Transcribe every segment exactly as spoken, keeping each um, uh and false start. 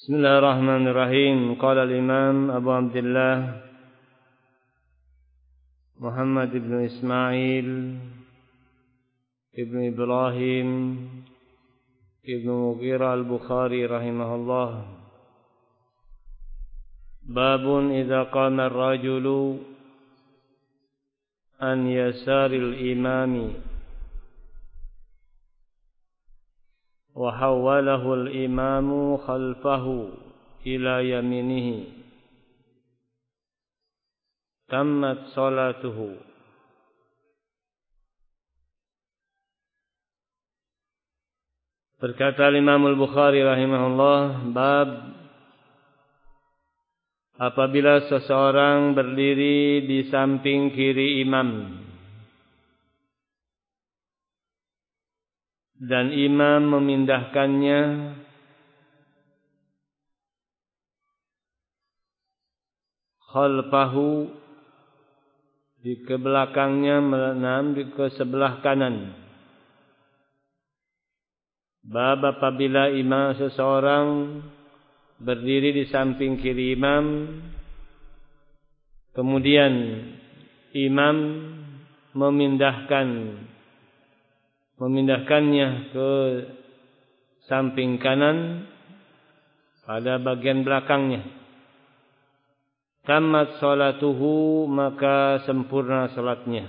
Bismillahirrahmanirrahim. Qala al-Imam Abu Abdullah Muhammad ibn Ismail ibn Ibrahim ibn Mughirah al-Bukhari rahimahullah. Babun idza qama ar-rajulu an yasaril imami wa hawwalahu al-imamu khalfahu ila yaminihi tammat salatuhu. Berkata Imam Al-Bukhari rahimahullah, bab apabila seseorang berdiri di samping kiri imam dan imam memindahkannya khalfahu di ke belakangnya, menam di ke sebelah kanan. Bab apabila imam seseorang berdiri di samping kiri imam, kemudian imam memindahkan memindahkannya ke samping kanan pada bagian belakangnya. Tamat salatuhu, maka sempurna salatnya.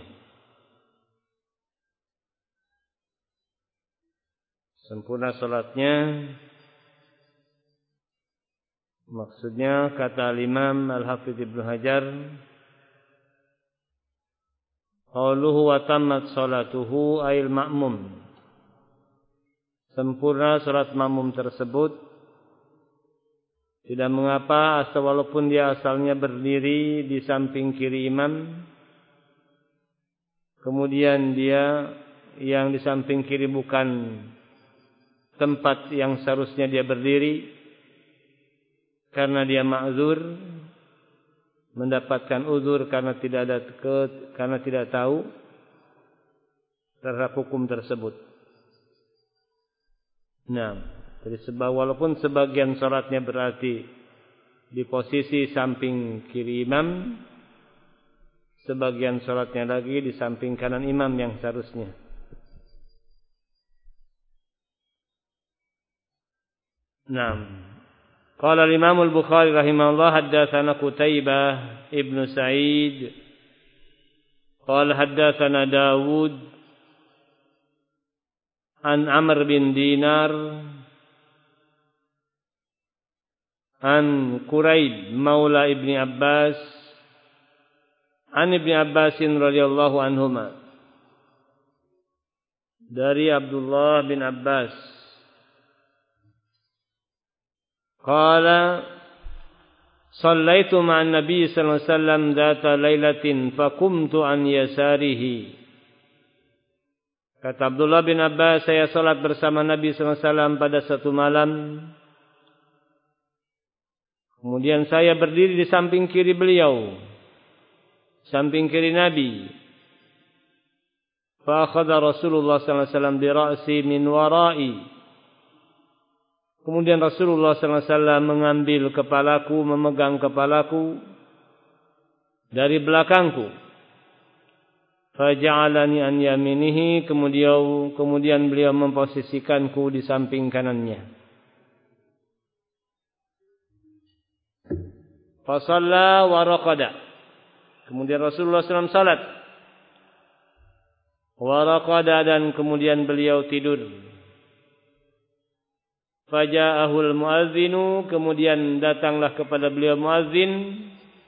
Sempurna salatnya maksudnya kata Imam Al-Hafidz Ibnu Hajar, qauluhu wa tammat salatuhu ayil ma'mum. Sempurna salat makmum tersebut. Tidak mengapa asal walaupun dia asalnya berdiri di samping kiri imam, kemudian dia yang di samping kiri bukan tempat yang seharusnya dia berdiri, karena dia ma'zur, mendapatkan uzur karena tidak ada ke, karena tidak tahu terhadap hukum tersebut. Nah, jadi sebab walaupun sebagian salatnya berarti di posisi samping kiri imam, sebagian salatnya lagi di samping kanan imam yang seharusnya. Nah, qala al-Imam Al-Bukhari rahimahullah, haddatsana Qutaibah ibn Sa'id qala haddatsana Dawud an Amr bin Dinar an Quraib maula Ibni Abbas an Ibni Abbasin radhiyallahu anhuma, dari Abdullah bin Abbas, qala sallaitu ma'an nabi sallallahu alaihi wasallam dzata lailatin faqumtu an yasarihi. Kata Abdullah bin Abbas, saya salat bersama Nabi sallallahu alaihi wasallam pada satu malam, kemudian saya berdiri di samping kiri beliau, samping kiri Nabi. Fa akhadha Rasulullah sallallahu alaihi wasallam bi ra'si min wara'i. Kemudian Rasulullah sallallahu alaihi wasallam mengambil kepalaku, memegang kepalaku dari belakangku. Faja'alani an yaminihi, kemudian kemudian beliau memposisikanku di samping kanannya. Fa shalla wa raqada. Kemudian Rasulullah sallallahu alaihi wasallam salat. Wa raqada, dan kemudian beliau tidur. Faja'ahul muadzinu, kemudian datanglah kepada beliau muadzin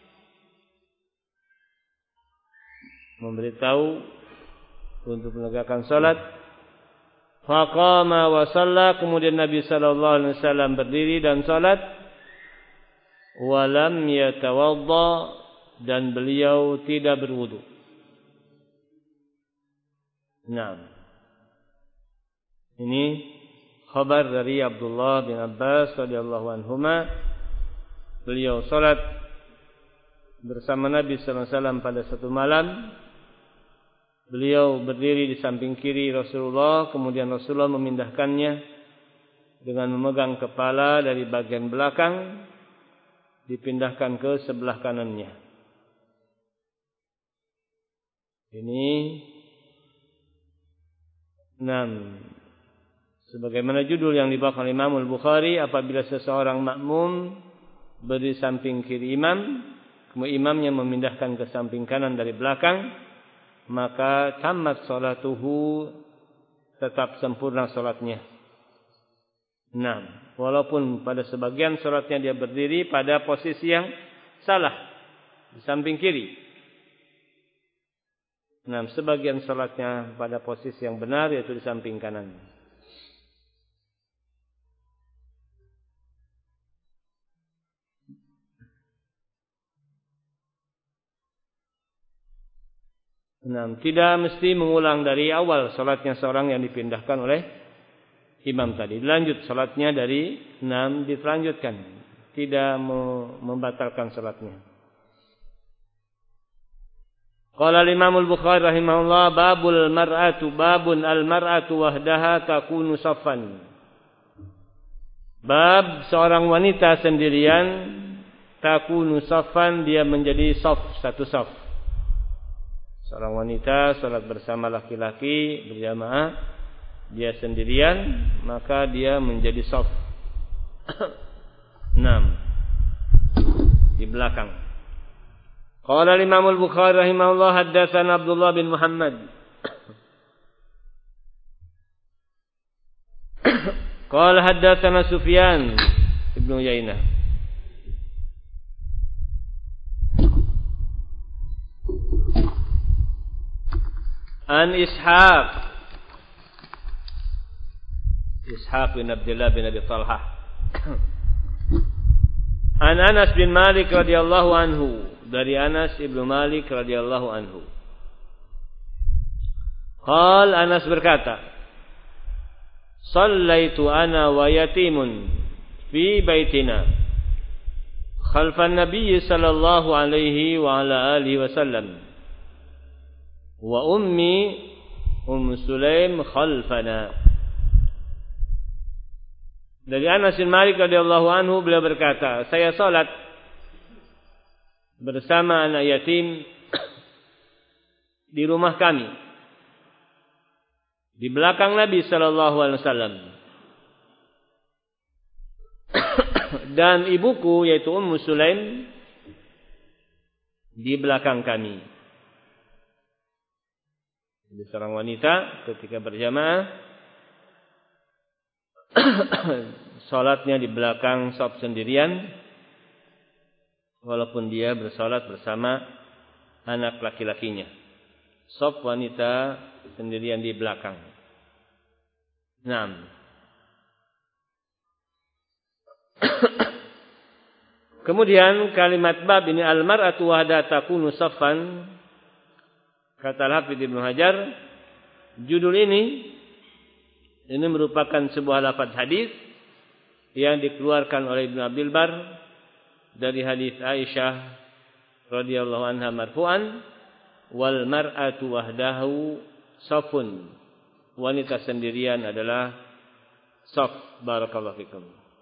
memberitahu untuk menegakkan salat. Faqama wa shalla, kemudian Nabi sallallahu alaihi wasallam berdiri dan salat. Wa lam yatawadda, dan beliau tidak berwudu. Nah, ini khabar dari Abdullah bin Abbas radhiyallahu anhuma. Beliau salat bersama Nabi sallallahu alaihi wasallam pada satu malam. Beliau berdiri di samping kiri Rasulullah, kemudian Rasulullah memindahkannya dengan memegang kepala dari bagian belakang dipindahkan ke sebelah kanannya. Ini enam. Sebagaimana judul yang dibawakan oleh Imam Al-Bukhari, apabila seseorang makmum berdiri samping kiri imam, kemudian imamnya memindahkan ke samping kanan dari belakang, maka tamat salatuhu, tetap sempurna salatnya. Enam. Walaupun pada sebagian salatnya dia berdiri pada posisi yang salah, di samping kiri. Enam. Sebagian salatnya pada posisi yang benar, yaitu di samping kanan. Enam. Tidak mesti mengulang dari awal salatnya seorang yang dipindahkan oleh imam tadi. Lanjut salatnya dari enam dilanjutkan, tidak membatalkan salatnya. Qala Imam Al-Bukhari rahimahullah, babul mar'atu, babun al-mar'atu wahdaha takunu saffan. Bab seorang wanita sendirian, takunu saffan, dia menjadi saf, satu saf. Seorang wanita salat bersama laki-laki berjamaah, dia sendirian, maka dia menjadi saf enam di belakang. Qala Imam Al-Bukhari rahimahullah, haddatsana Abdullah bin Muhammad qala haddatsana Sufyan ibn Uyainah an Ishaq Ishaq bin Abdullah bin Abi Talhah an Anas bin Malik radhiyallahu anhu, dari Anas ibnu Malik radhiyallahu anhu. Qal, Anas berkata, Sallaitu ana wa yatimun fi baitina khalfan Nabi sallallahu alaihi wa ala alihi wasallam wa ummi Ummu Sulaim khalfana. Dari Anas bin Malik radhiyallahu anhu, beliau berkata, saya salat bersama anak yatim di rumah kami, di belakang Nabi sallallahu alaihi wasallam, dan ibuku yaitu Ummu Sulaim di belakang kami. Jadi seorang wanita ketika berjamaah salatnya di belakang shaf sendirian, walaupun dia bersalat bersama anak laki-lakinya. Shaf wanita sendirian di belakang. Naam. Kemudian kalimat bab ini, al-mar'atu wahda takunu saffan. Kata Al-Hafidz Ibnu Hajar, judul ini ini merupakan sebuah lafaz hadis yang dikeluarkan oleh Ibnu Abdul Bar dari hadis Aisyah radhiyallahu anha marfu'an, wal mar'atu wahdahu safun, wanita sendirian adalah saf. Barakallahu fikum.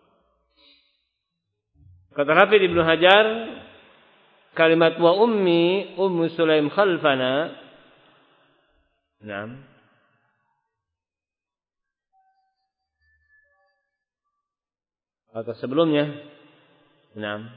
Kata Hafidz Ibnu Hajar, kalimat wa ummi Ummu Sulaim khalfana, enam, atau sebelumnya enam.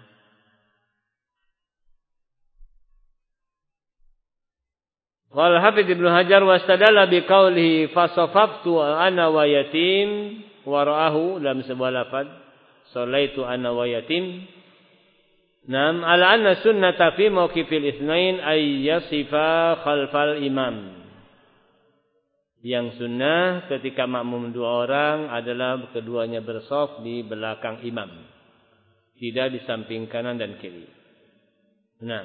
Qala Hafidz Ibnu Hajar wastadalla biqaulihi fasafaftu ana wa yatim wara'ahu, dalam sebuah lafaz sallaitu ana wa yatim. Nam ala anna sunnata fi mauqifil itsnain ay yasifa khalfal imam. Yang sunnah ketika makmum dua orang adalah keduanya bersaf di belakang imam, tidak di samping kanan dan kiri. Nah,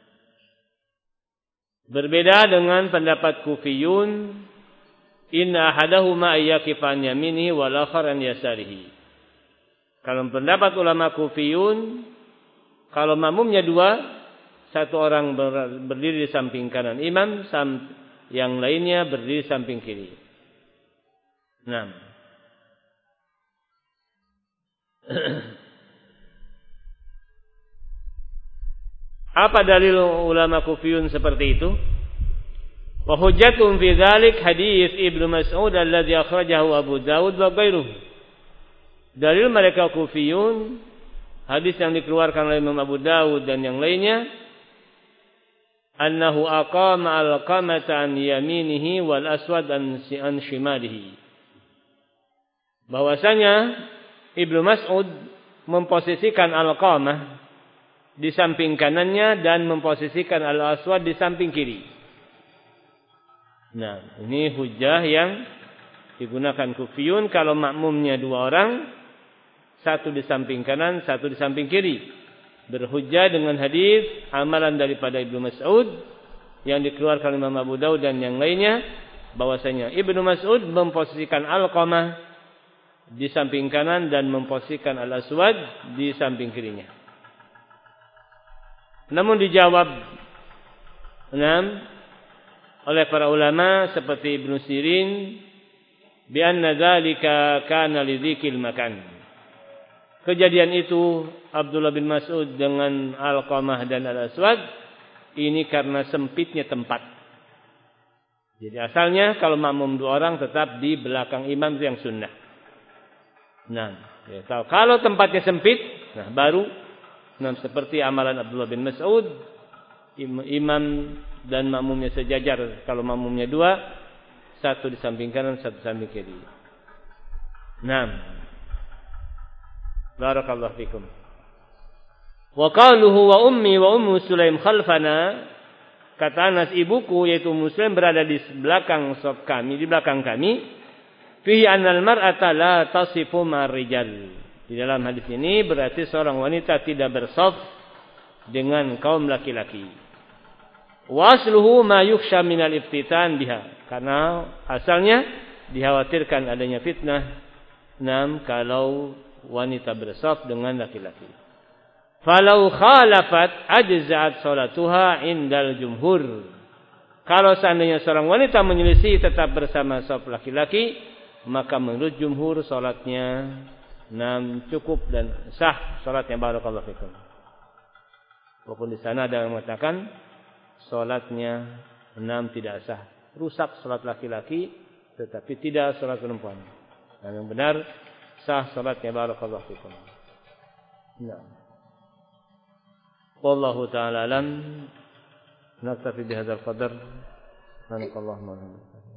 berbeda dengan pendapat Kufiyun, inna ahadahuma ayyakifan yaminihi wal akhar an yasarihi. Kalau pendapat ulama Kufiyun, kalau makmumnya dua, satu orang berdiri di samping kanan imam, yang lainnya berdiri samping kiri. Nah, Apa dalil ulama Kufiyun seperti itu? Wa hujjatum fi dzalik hadis Ibnu Mas'ud alladzi akhrajahu Abu Dawud wa ghairuhu. Dalil mereka Kufiyun, hadis yang dikeluarkan oleh Imam Abu Dawud dan yang lainnya, annahu aqama al-qamata an yaminihi wal aswad an shimalihi. Bahwasanya Ibnu Mas'ud memposisikan al-qamah di samping kanannya dan memposisikan al-aswad di samping kiri. Nah, ini hujjah yang digunakan Kufiyun kalau makmumnya dua orang, satu di samping kanan, satu di samping kiri. Berhujjah dengan hadis amalan daripada Ibnu Mas'ud yang dikeluarkan Imam Abu Dawud dan yang lainnya, bahwasanya Ibnu Mas'ud memposisikan al-qamah di samping kanan dan memposisikan al-aswad di samping kirinya. Namun dijawab enam oleh para ulama seperti Ibnu Sirin bi anna dzalika kana li dzikil makan. Kejadian itu Abdullah bin Mas'ud dengan Al-Qamah dan Al-Aswad ini karena sempitnya tempat. Jadi asalnya kalau makmum dua orang tetap di belakang imam itu yang sunnah. Nah, ya, kalau tempatnya sempit, nah baru nah, seperti amalan Abdullah bin Mas'ud, imam dan makmumnya sejajar. Kalau makmumnya dua, satu di samping kanan, satu di samping kiri. Naam. Barakallahu fikum. Wa qaluhu wa ummi wa ummu Sulaim khalfana. Kata Anas, ibuku yaitu Muslim berada di belakang saf kami, di belakang kami. Fihi annal mar'ata la tasifu marrijal. Di dalam hadis ini berarti seorang wanita tidak bersaf dengan kaum laki-laki. Wasluhu ma yukhsha minal iftitan biha. Karena asalnya dikhawatirkan adanya fitnah. Nam kalau wanita bersaf dengan laki-laki. Falau khalafat ajza'at salatuha indal jumhur. Kalau seandainya seorang wanita menyelisih tetap bersama saf laki-laki, maka menurut jumhur salatnya nam cukup dan sah salatnya. Barakallahu fikum. Walaupun di sana ada yang mengatakan salatnya nam tidak sah, rusak salat laki-laki tetapi tidak salat perempuan. Dan yang benar sah salatnya. Barakallahu fikum. Nah. Wallahu ta'ala alam. Naktafi bihadzal qadar. Subhanakallahumma wa bihamdika.